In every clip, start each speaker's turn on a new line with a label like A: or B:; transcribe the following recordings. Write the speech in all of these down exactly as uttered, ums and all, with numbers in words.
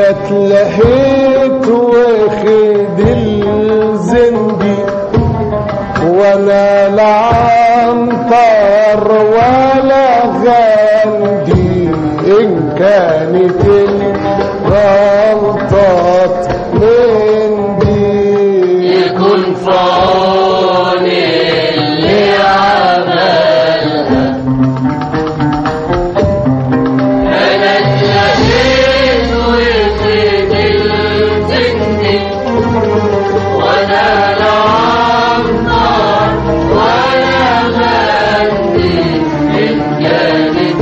A: اتلهيت واخد الزندي وانا لا عنطر ولا غندي ان كانت الغلطات من دي
B: يكون فاني اللي عملها. انا اتلهيت واخد الزندي وانا لا عنطر ولا غندي ان كانت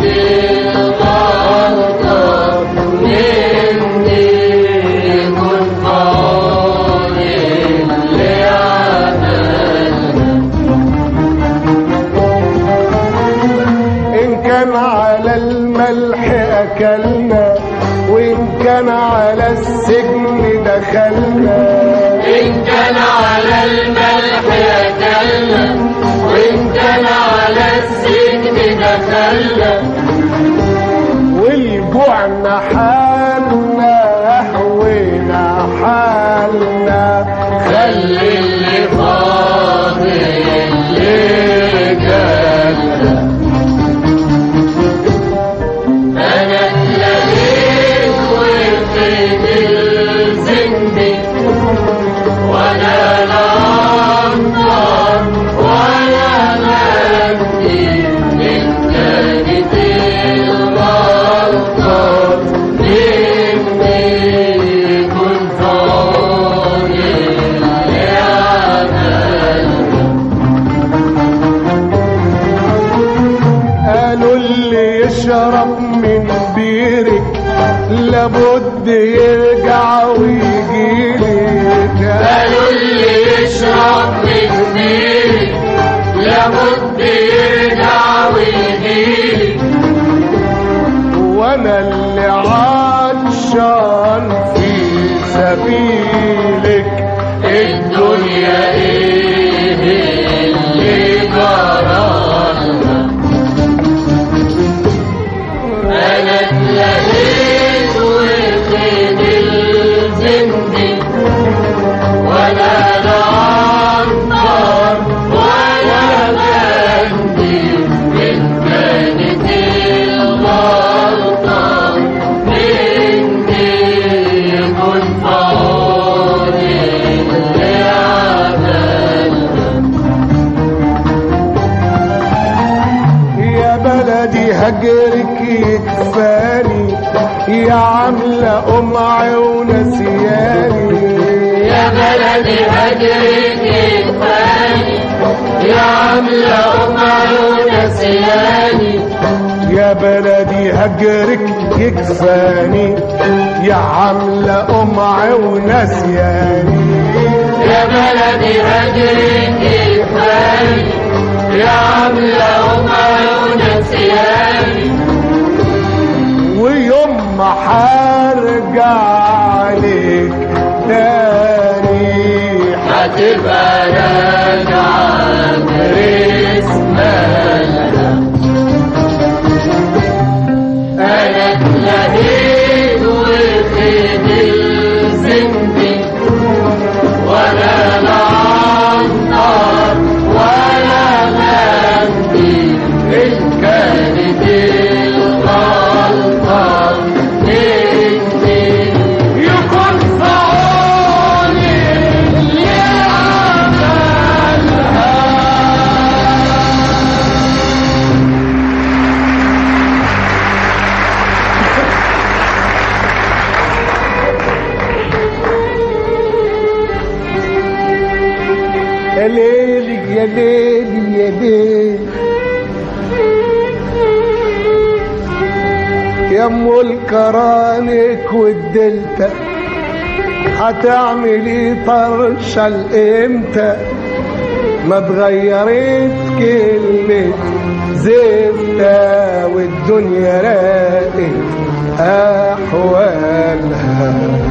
B: الغلطات مني. يكون فاني اللي عملها.
A: ان كان على الملح اكلنا وان كان على السجن دخلنا.
B: إن كان على الملح أكلنا وإن كان على السجن دخلنا.
A: والجوعنا حالنا هوينا حالنا
B: خلي اللي فاضل اللي جالنا. أنا اتلهيت واخد الزندي ولا لا عنطر ولا غندي إن كانت الغلطات مني. يكون فاني اللي عملها.
A: قالوا اللي يشرب من بيرك لابد يرجع ويجيلك.
B: قالوا اللي يشرب من بيرك لابد يرجع ويجيلي.
A: وانا اللي عطشان في سبيلك.
B: الدنيا ايه اللي جرالنا. انا اتلهيت واخد الزندي ولا لا عنطر ولا غندي ان كانت الغلطة مني. يكون فاني اللي عملها.
A: يا بلدي هجرك يكفاني يا عاملة قمع ونسياني.
B: يا بلدي هجرك يكفاني يا عاملة قمع ونسياني.
A: يا بلدي هجرك يكفاني يا عاملة قمع ونسياني.
B: يا بلدي هجرك يكفاني يا عاملة قمع ونسياني.
A: ويوم ما حرجع عليك تاني
B: هتبقى راجعة برسمالها. أنا اتلهيت واخد الزندي ولا لا عنطر ولا غندي إن كانت الغلطة مني. يكون فاني اللي عملها.
A: يا ليلي يا ليلي يا ليلي يا ام الكرانك والدلتا هتعملي طرشة الامتى؟ ما اتغيرت كلمة زفتة والدنيا راقت احوالها.